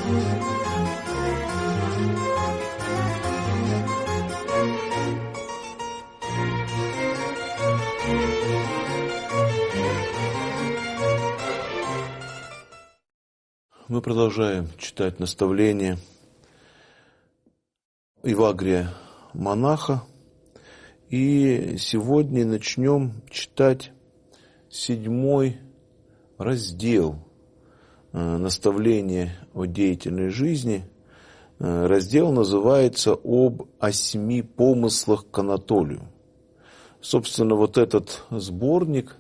Мы продолжаем читать наставления Евагрия монаха. И сегодня начнем читать 7 раздел наставления о деятельной жизни. Раздел называется «Об 8 помыслах к Анатолию». Собственно, вот этот сборник,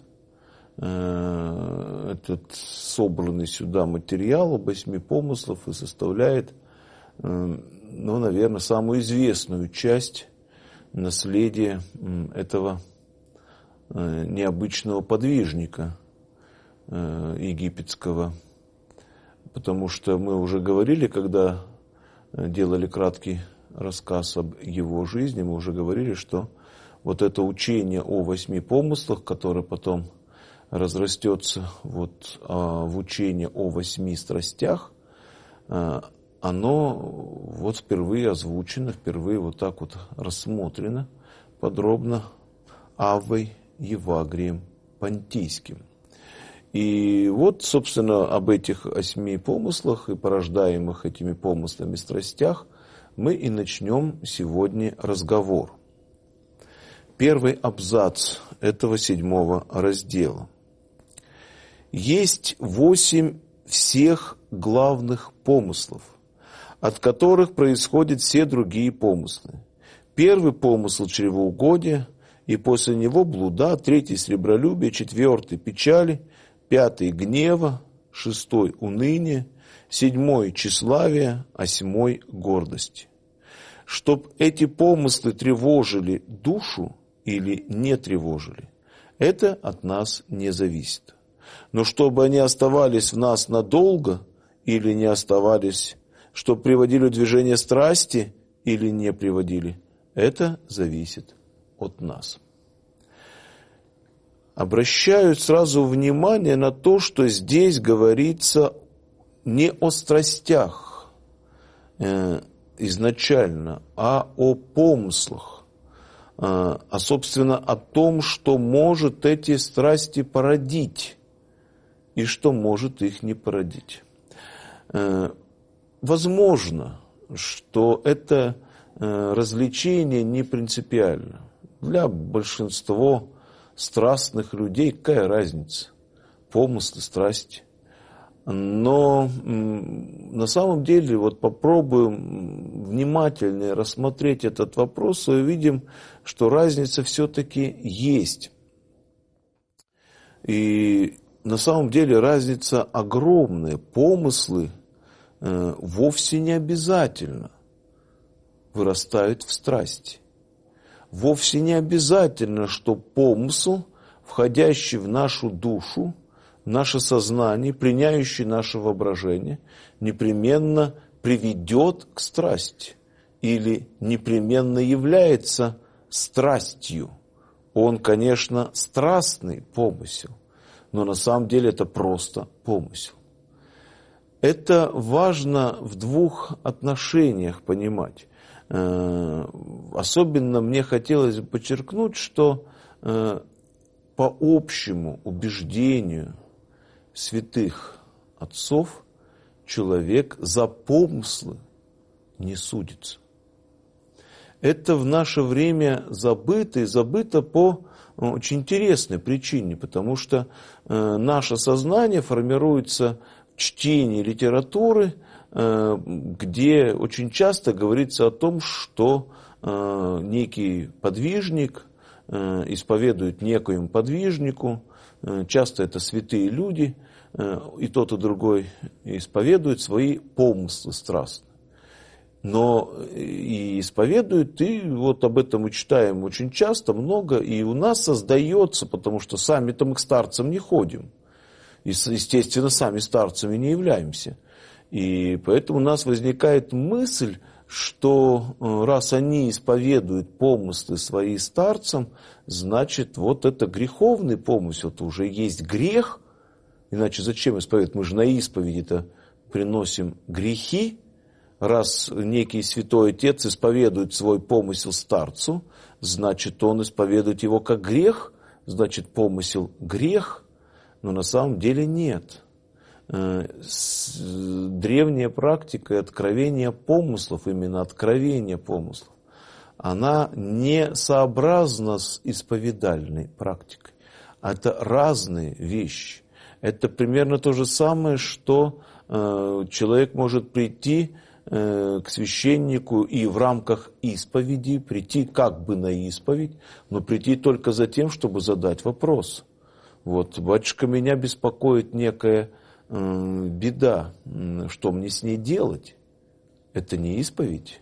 этот собранный сюда материал об 8 помыслах и составляет, наверное, самую известную часть наследия этого необычного подвижника египетского. Потому что мы уже говорили, когда делали краткий рассказ об его жизни, мы уже говорили, что вот это учение о 8 помыслах, которое потом разрастется в учение о 8 страстях, оно вот впервые озвучено, впервые вот так вот рассмотрено подробно Аввой Евагрием Понтийским. И вот, собственно, об этих 8 помыслах и порождаемых этими помыслами страстях мы и начнем сегодня разговор. Первый абзац этого 7 раздела. Есть 8 всех главных помыслов, от которых происходят все другие помыслы. Первый помысл – чревоугодия, и после него блуда, 3 – сребролюбие, 4 – печали, 5 – гнева, 6 – уныние, 7 – тщеславие, 8 – гордость. Чтоб эти помыслы тревожили душу или не тревожили, это от нас не зависит. Но чтобы они оставались в нас надолго или не оставались, чтобы приводили в движение страсти или не приводили, это зависит от нас. Обращаю сразу внимание на то, что здесь говорится не о страстях изначально, а о помыслах, собственно, о том, что может эти страсти породить и что может их не породить. Возможно, что это развлечение не принципиально. Для большинства страстных людей какая разница? Помыслы, страсти. Но на самом деле вот попробуем внимательнее рассмотреть этот вопрос и увидим, что разница все-таки есть. И на самом деле разница огромная. Помыслы вовсе не обязательно вырастают в страсти. Вовсе не обязательно, что помысл, входящий в нашу душу, в наше сознание, пленяющий наше воображение, непременно приведет к страсти или непременно является страстью. Он, конечно, страстный помысел, но на самом деле это просто помысел. Это важно в 2 отношениях понимать. Особенно мне хотелось бы подчеркнуть, что по общему убеждению святых отцов человек за помыслы не судится. Это в наше время забыто, и забыто по очень интересной причине, потому что наше сознание формируется в чтении литературы, где очень часто говорится о том, что некий подвижник исповедует некоему подвижнику, часто это святые люди, и тот, и другой исповедуют свои помыслы страстные. Но и исповедуют, и вот об этом мы читаем очень часто, много, и у нас создается, потому что сами-то мы к старцам не ходим, и, естественно, сами старцами не являемся. И поэтому у нас возникает мысль, что раз они исповедуют помыслы свои старцам, значит, вот это греховный помысел, это уже есть грех. Иначе зачем исповедовать? Мы же на исповеди-то приносим грехи, раз некий святой отец исповедует свой помысел старцу, значит, он исповедует его как грех, значит, помысел грех, но на самом деле нет. Древняя практика откровения помыслов, именно откровение помыслов, она не сообразна с исповедальной практикой. Это разные вещи. Это примерно то же самое, что человек может прийти к священнику и в рамках исповеди, прийти как бы на исповедь, но прийти только за тем, чтобы задать вопрос. Вот, батюшка, меня беспокоит некая беда, что мне с ней делать? Это не исповедь.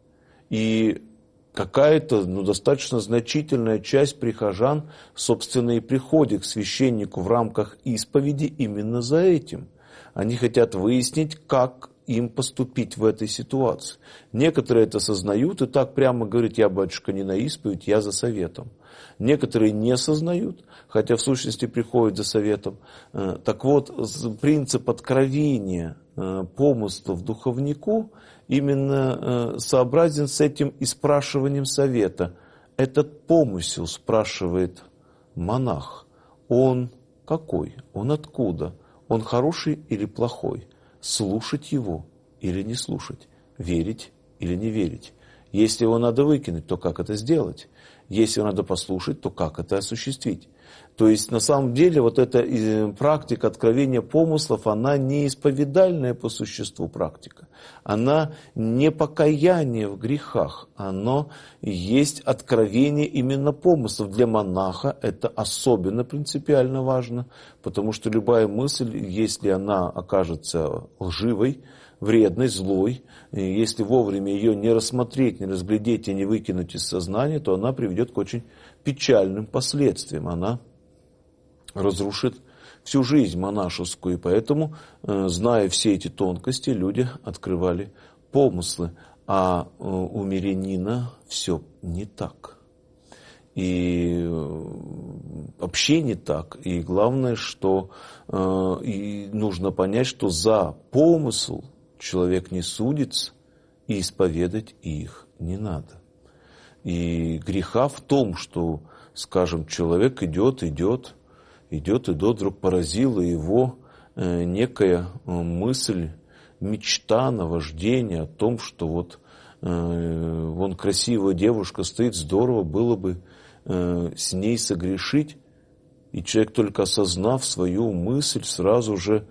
И какая-то достаточно значительная часть прихожан, собственно, и приходит к священнику в рамках исповеди именно за этим. Они хотят выяснить, как им поступить в этой ситуации. Некоторые это сознают и так прямо говорят: я, батюшка, не на исповедь, я за советом. Некоторые не сознают, хотя в сущности приходят за советом. Так вот, принцип откровения помыслов духовнику именно сообразен с этим и спрашиванием совета. Этот помысел спрашивает монах. Он какой? Он откуда? Он хороший или плохой? Слушать его или не слушать? Верить или не верить? Если его надо выкинуть, то как это сделать? Если его надо послушать, то как это осуществить? То есть, на самом деле, вот эта практика откровения помыслов, она не исповедальная по существу практика. Она не покаяние в грехах. Оно есть откровение именно помыслов. Для монаха это особенно принципиально важно, потому что любая мысль, если она окажется лживой, вредной, злой, если вовремя ее не рассмотреть, не разглядеть и не выкинуть из сознания, то она приведет к очень печальным последствиям. Она разрушит всю жизнь монашескую. И поэтому, зная все эти тонкости, люди открывали помыслы. А у мирянина все не так. И вообще не так. И главное, что и нужно понять, что за помысл человек не судится, и исповедать их не надо. И греха в том, что, скажем, человек идет, вдруг поразила его некая мысль, мечта, наваждение о том, что вот вон красивая девушка стоит, здорово было бы с ней согрешить. И человек, только осознав свою мысль, сразу же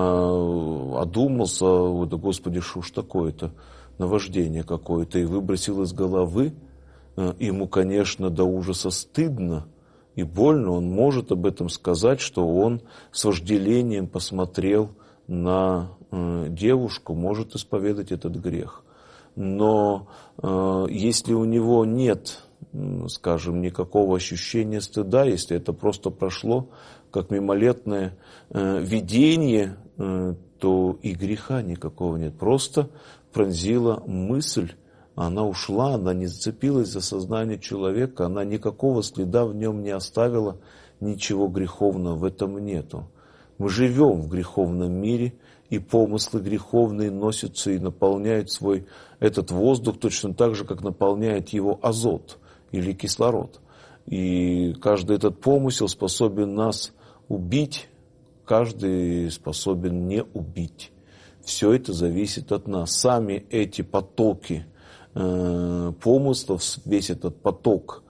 одумался: да Господи, что ж такое-то, наваждение какое-то, и выбросил из головы. Ему, конечно, до ужаса стыдно и больно, он может об этом сказать, что он с вожделением посмотрел на девушку, может исповедать этот грех. Но если у него нет, скажем, никакого ощущения стыда, если это просто прошло как мимолетное видение, то и греха никакого нет. Просто пронзила мысль, она ушла, она не зацепилась за сознание человека, она никакого следа в нем не оставила, ничего греховного в этом нету. Мы живем в греховном мире, и помыслы греховные носятся и наполняют свой этот воздух точно так же, как наполняет его азот или кислород. И каждый этот помысел способен нас убить, каждый способен не убить. Все это зависит от нас. Сами эти потоки помыслов, весь этот поток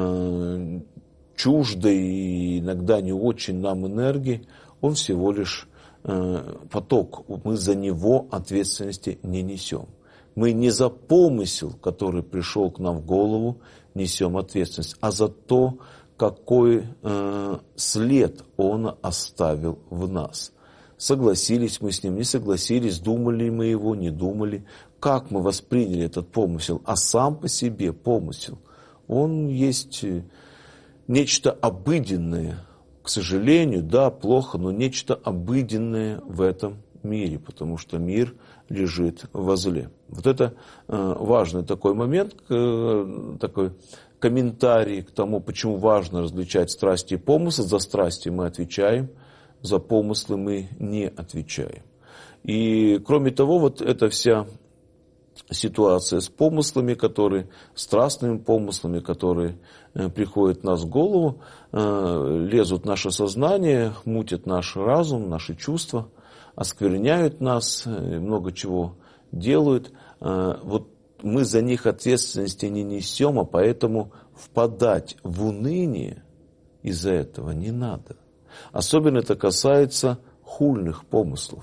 чуждой и иногда не очень нам энергии, он всего лишь поток. Мы за него ответственности не несем. Мы не за помысел, который пришел к нам в голову, несем ответственность, а за то, какой след он оставил в нас. Согласились мы с ним, не согласились, думали мы его, не думали. Как мы восприняли этот помысел? А сам по себе помысел, он есть нечто обыденное. К сожалению, да, плохо, но нечто обыденное в этом мире, потому что мир лежит во зле. Вот это важный такой момент, такой комментарий к тому, почему важно различать страсти и помыслы. За страсти мы отвечаем, за помыслы мы не отвечаем. И кроме того, вот эта вся ситуация с помыслами, страстными помыслами, которые приходят в нас в голову, лезут в наше сознание, мутят наш разум, наши чувства, оскверняют нас, много чего делают. Вот мы за них ответственности не несем, а поэтому впадать в уныние из-за этого не надо. Особенно это касается хульных помыслов.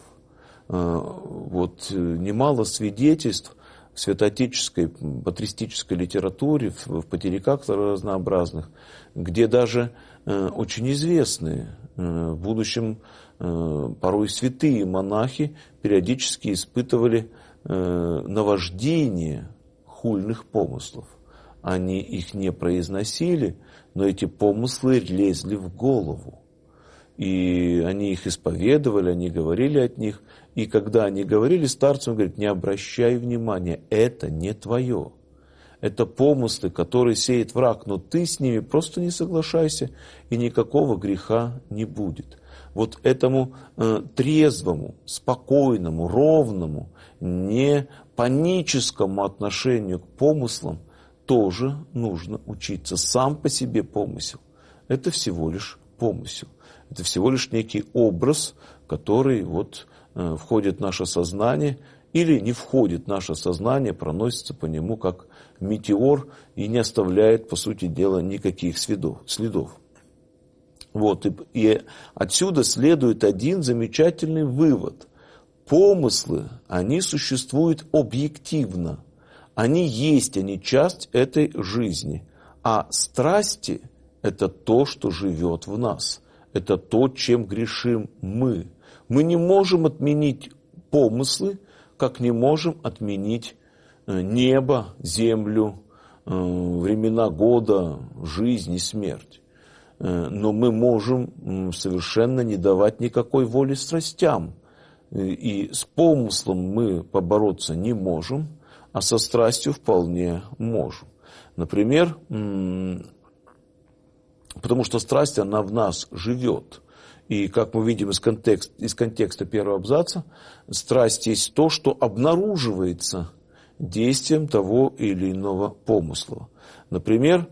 Вот немало свидетельств в святоотеческой патристической литературе, в патериках разнообразных, где даже очень известные, в будущем порой святые монахи периодически испытывали наваждение хульных помыслов. Они их не произносили, но эти помыслы лезли в голову. И они их исповедовали, они говорили от них. И когда они говорили, старцам говорят: не обращай внимания, это не твое. Это помыслы, которые сеет враг, но ты с ними просто не соглашайся, и никакого греха не будет. Вот этому трезвому, спокойному, ровному, не паническому отношению к помыслам тоже нужно учиться. Сам по себе помысел – это всего лишь помысел. Это всего лишь некий образ, который вот входит в наше сознание или не входит в наше сознание, проносится по нему как метеор и не оставляет, по сути дела, никаких следов. Вот, и отсюда следует один замечательный вывод. Помыслы, они существуют объективно. Они есть, они часть этой жизни. А страсти – это то, что живет в нас. Это то, чем грешим мы. Мы не можем отменить помыслы, как не можем отменить небо, землю, времена года, жизнь и смерть. Но мы можем совершенно не давать никакой воли страстям. И с помыслом мы побороться не можем, а со страстью вполне можем. Например, потому что страсть, она в нас живет. И, как мы видим из контекста первого абзаца, страсть есть то, что обнаруживается действием того или иного помысла. Например,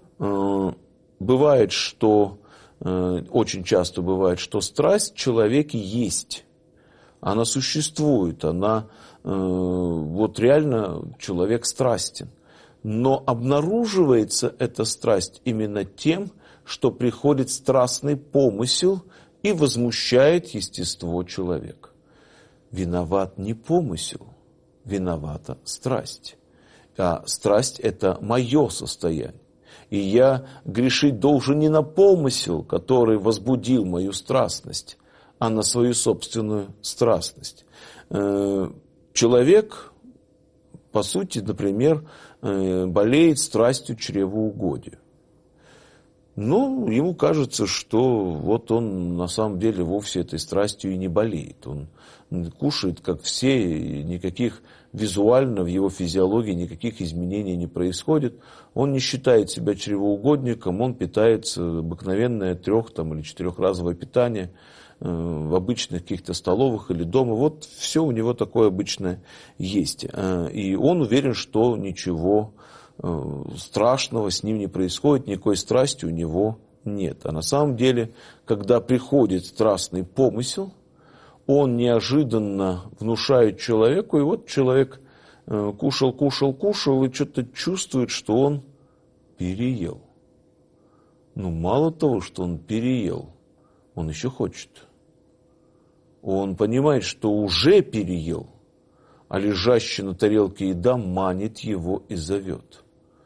очень часто бывает, что страсть в человеке есть. Она существует, вот реально человек страстен. Но обнаруживается эта страсть именно тем, что приходит страстный помысел и возмущает естество человека. Виноват не помысел, виновата страсть. А страсть – это мое состояние. И я грешить должен не на помысел, который возбудил мою страстность, а на свою собственную страстность. Человек, по сути, например, болеет страстью чревоугодия. Но ему кажется, что вот он на самом деле вовсе этой страстью и не болеет. Он кушает, как все, и никаких визуально в его физиологии никаких изменений не происходит. Он не считает себя чревоугодником, он питается обыкновенное 3- или 4-разовое питание в обычных каких-то столовых или дома. Вот все у него такое обычное есть. И он уверен, что ничего страшного с ним не происходит, никакой страсти у него нет. А на самом деле, когда приходит страстный помысел, он неожиданно внушает человеку, и вот человек кушал, и что-то чувствует, что он переел. Но мало того, что он переел, он еще хочет. Он понимает, что уже переел, а лежащая на тарелке еда манит его и зовет.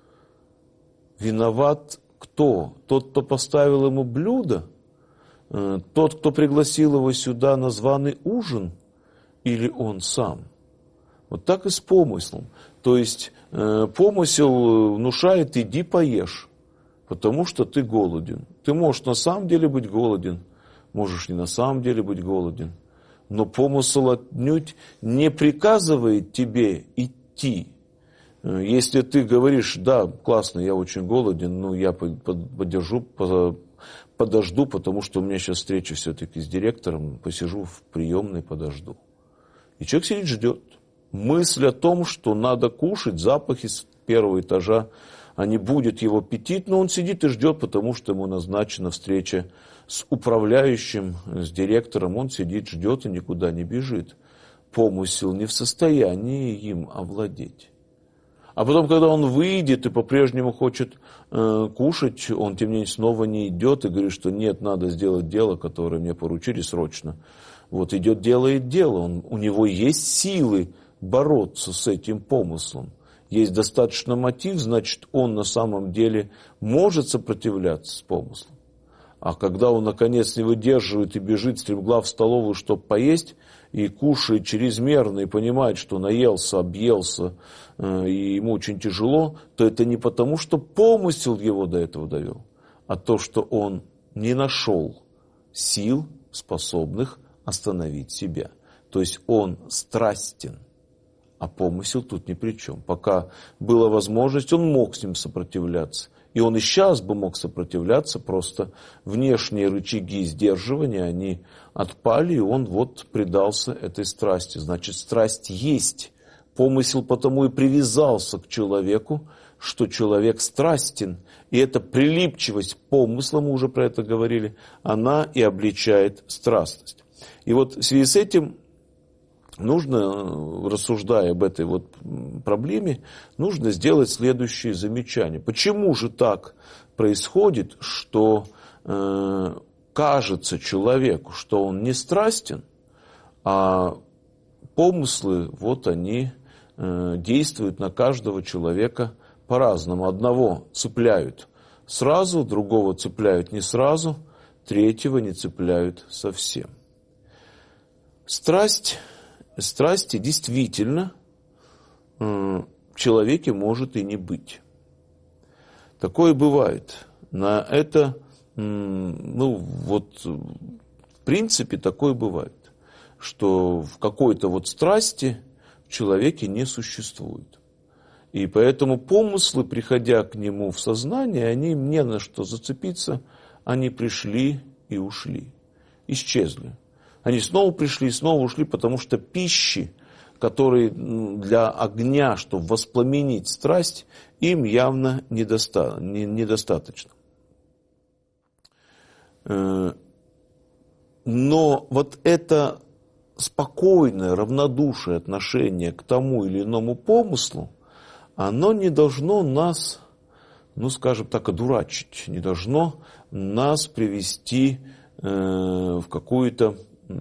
Виноват кто? Тот, кто поставил ему блюдо? Тот, кто пригласил его сюда на званый ужин? Или он сам? Вот так и с помыслом. То есть помысел внушает: иди поешь, потому что ты голоден. Ты можешь на самом деле быть голоден, можешь не на самом деле быть голоден. Но помысл отнюдь не приказывает тебе идти. Если ты говоришь: да, классно, я очень голоден, но я подожду, потому что у меня сейчас встреча все-таки с директором, посижу в приемной, подожду. И человек сидит, ждет. Мысль о том, что надо кушать, запахи с первого этажа, не будет его аппетит, но он сидит и ждет, потому что ему назначена встреча с управляющим, с директором. Он сидит, ждет и никуда не бежит. Помысел не в состоянии им овладеть. А потом, когда он выйдет и по-прежнему хочет кушать, он, тем не менее, снова не идет и говорит, что нет, надо сделать дело, которое мне поручили срочно. Вот идет, делает дело. У него есть силы бороться с этим помыслом. Есть достаточно мотив, значит, он на самом деле может сопротивляться с помыслом. А когда он, наконец, не выдерживает и бежит стремглав в столовую, чтобы поесть, и кушает чрезмерно, и понимает, что наелся, объелся, и ему очень тяжело, то это не потому, что помысел его до этого довел, а то, что он не нашел сил, способных остановить себя. То есть он страстен. А помысел тут ни при чем. Пока была возможность, он мог с ним сопротивляться. И он и сейчас бы мог сопротивляться, просто внешние рычаги сдерживания, они отпали, и он вот предался этой страсти. Значит, страсть есть. Помысел потому и привязался к человеку, что человек страстен. И эта прилипчивость помысла, мы уже про это говорили, она и обличает страстность. И вот в связи с этим нужно, рассуждая об этой вот проблеме, нужно сделать следующее замечание. Почему же так происходит, что кажется человеку, что он не страстен, а помыслы, вот они действуют на каждого человека по-разному. Одного цепляют сразу, другого цепляют не сразу, третьего не цепляют совсем. Страсти действительно в человеке может и не быть. Такое бывает. На это, в принципе, такое бывает, что в какой-то вот страсти в человеке не существует. И поэтому помыслы, приходя к нему в сознание, они не на что зацепиться, они пришли и ушли, исчезли. Они снова пришли, снова ушли, потому что пищи, которые для огня, чтобы воспламенить страсть, им явно недостаточно. Но вот это спокойное, равнодушное отношение к тому или иному помыслу, оно не должно нас, скажем так, одурачить, не должно нас привести в какую-то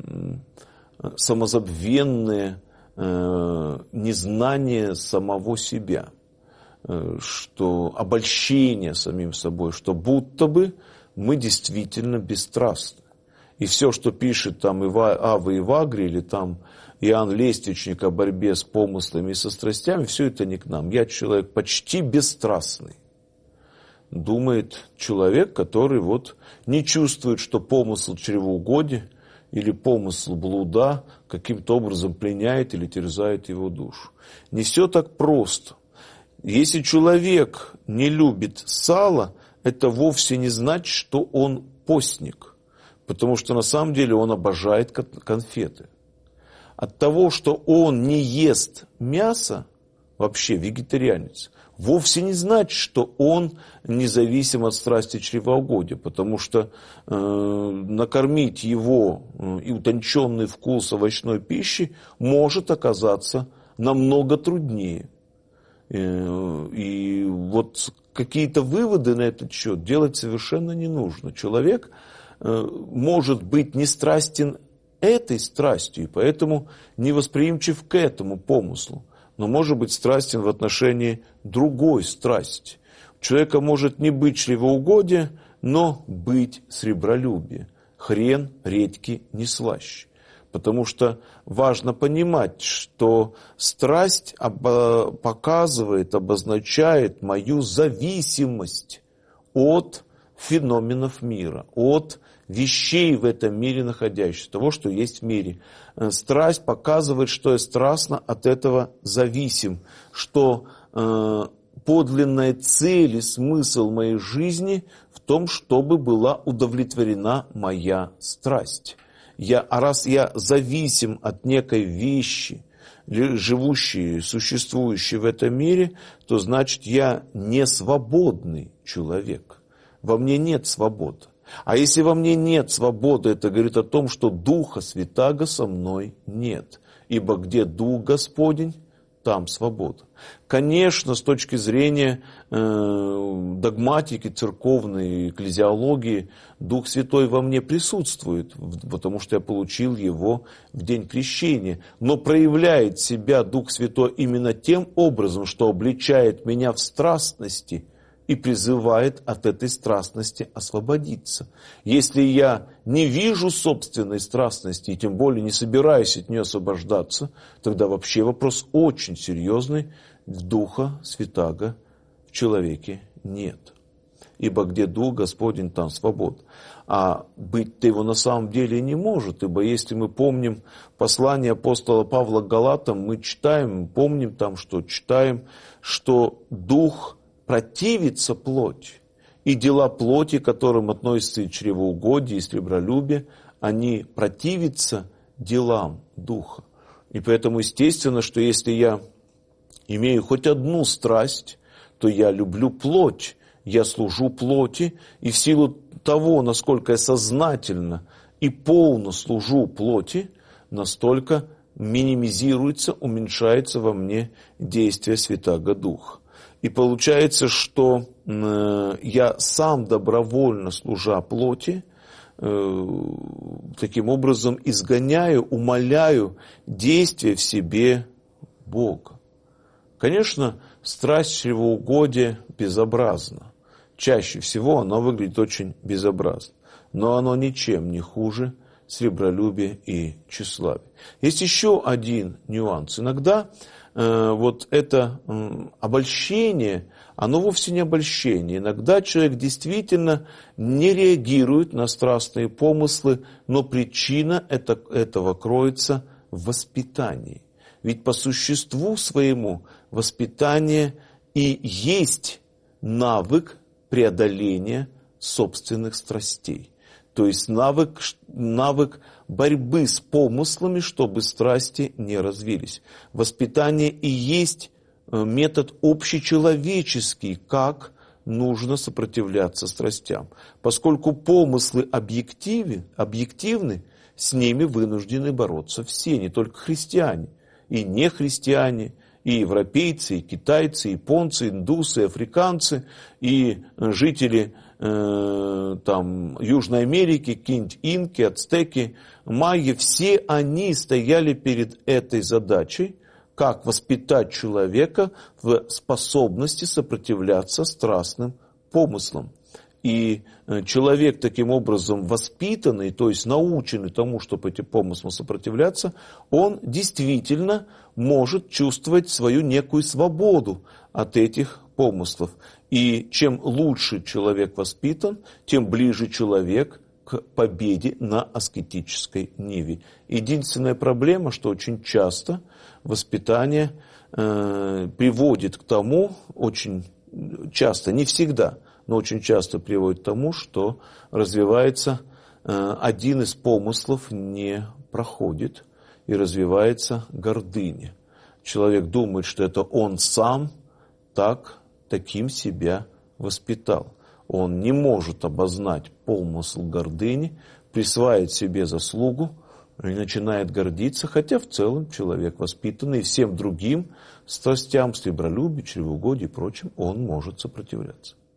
самозабвенное незнание самого себя, что обольщение самим собой, что будто бы мы действительно бесстрастны. И все, что пишет там Ава Ивагри или там Иоанн Лествичник о борьбе с помыслами и со страстями, все это не к нам. Я человек почти бесстрастный. Думает человек, который вот не чувствует, что помысл чревоугодия или помысл блуда каким-то образом пленяет или терзает его душу. Не все так просто. Если человек не любит сало, это вовсе не значит, что он постник, потому что на самом деле он обожает конфеты. От того, что он не ест мясо, вообще вегетарианец, вовсе не значит, что он независим от страсти чревоугодия, потому что накормить его и утонченный вкус овощной пищи может оказаться намного труднее. И вот какие-то выводы на этот счет делать совершенно не нужно. Человек может быть не страстен этой страстью, и поэтому не восприимчив к этому помыслу, но может быть страстен в отношении другой страсти. У человека может не быть чревоугодия, но быть сребролюбие. Хрен редьки не слаще. Потому что важно понимать, что страсть показывает, обозначает мою зависимость от феноменов мира, от вещей в этом мире находящихся, того, что есть в мире. Страсть показывает, что я страстно от этого зависим, что подлинная цель и смысл моей жизни в том, чтобы была удовлетворена моя страсть. А раз я зависим от некой вещи, живущей, существующей в этом мире, то значит я не свободный человек. Во мне нет свободы. А если во мне нет свободы, это говорит о том, что Духа Святаго со мной нет. Ибо где Дух Господень, там свобода. Конечно, с точки зрения догматики, церковной, экклезиологии, Дух Святой во мне присутствует, потому что я получил его в день крещения. Но проявляет себя Дух Святой именно тем образом, что обличает меня в страстности и призывает от этой страстности освободиться. Если я не вижу собственной страстности, и тем более не собираюсь от нее освобождаться, тогда вообще вопрос очень серьезный. Духа Святаго в человеке нет. Ибо где Дух Господень, там свобода. А быть-то его на самом деле не может, ибо если мы помним послание апостола Павла к Галатам, мы читаем, помним там, что читаем, что Дух противится плоти, и дела плоти, к которым относятся и чревоугодие, и сребролюбие, они противятся делам Духа. И поэтому естественно, что если я имею хоть одну страсть, то я люблю плоть, я служу плоти, и в силу того, насколько я сознательно и полно служу плоти, настолько минимизируется, уменьшается во мне действие Святаго Духа. И получается, что я сам добровольно, служа плоти, таким образом изгоняю, умаляю действие в себе Бога. Конечно, страсть чревоугодия безобразна. Чаще всего оно выглядит очень безобразно. Но оно ничем не хуже сребролюбия и тщеславия. Есть еще один нюанс. Иногда вот это обольщение, оно вовсе не обольщение. Иногда человек действительно не реагирует на страстные помыслы, но причина этого кроется в воспитании. Ведь по существу своему воспитание и есть навык преодоления собственных страстей. То есть навык борьбы с помыслами, чтобы страсти не развились. Воспитание и есть метод общечеловеческий, как нужно сопротивляться страстям. Поскольку помыслы объективны, с ними вынуждены бороться все, не только христиане, и нехристиане, и европейцы, и китайцы, и японцы, индусы, и африканцы, и жители Южной Америки, какие-нибудь инки, ацтеки, майя, все они стояли перед этой задачей, как воспитать человека в способности сопротивляться страстным помыслам. И человек таким образом воспитанный, то есть наученный тому, чтобы этим помыслам сопротивляться, он действительно может чувствовать свою некую свободу от этих помыслов. И чем лучше человек воспитан, тем ближе человек к победе на аскетической ниве. Единственная проблема, что очень часто воспитание приводит к тому, очень часто, не всегда, но очень часто приводит к тому, что развивается один из помыслов, не проходит, и развивается гордыня. Человек думает, что это он сам таким себя воспитал. Он не может обознать помысл гордыни, присваивает себе заслугу и начинает гордиться, хотя в целом человек воспитанный, всем другим страстям, сребролюбию, чревоугодию и прочим, он может сопротивляться.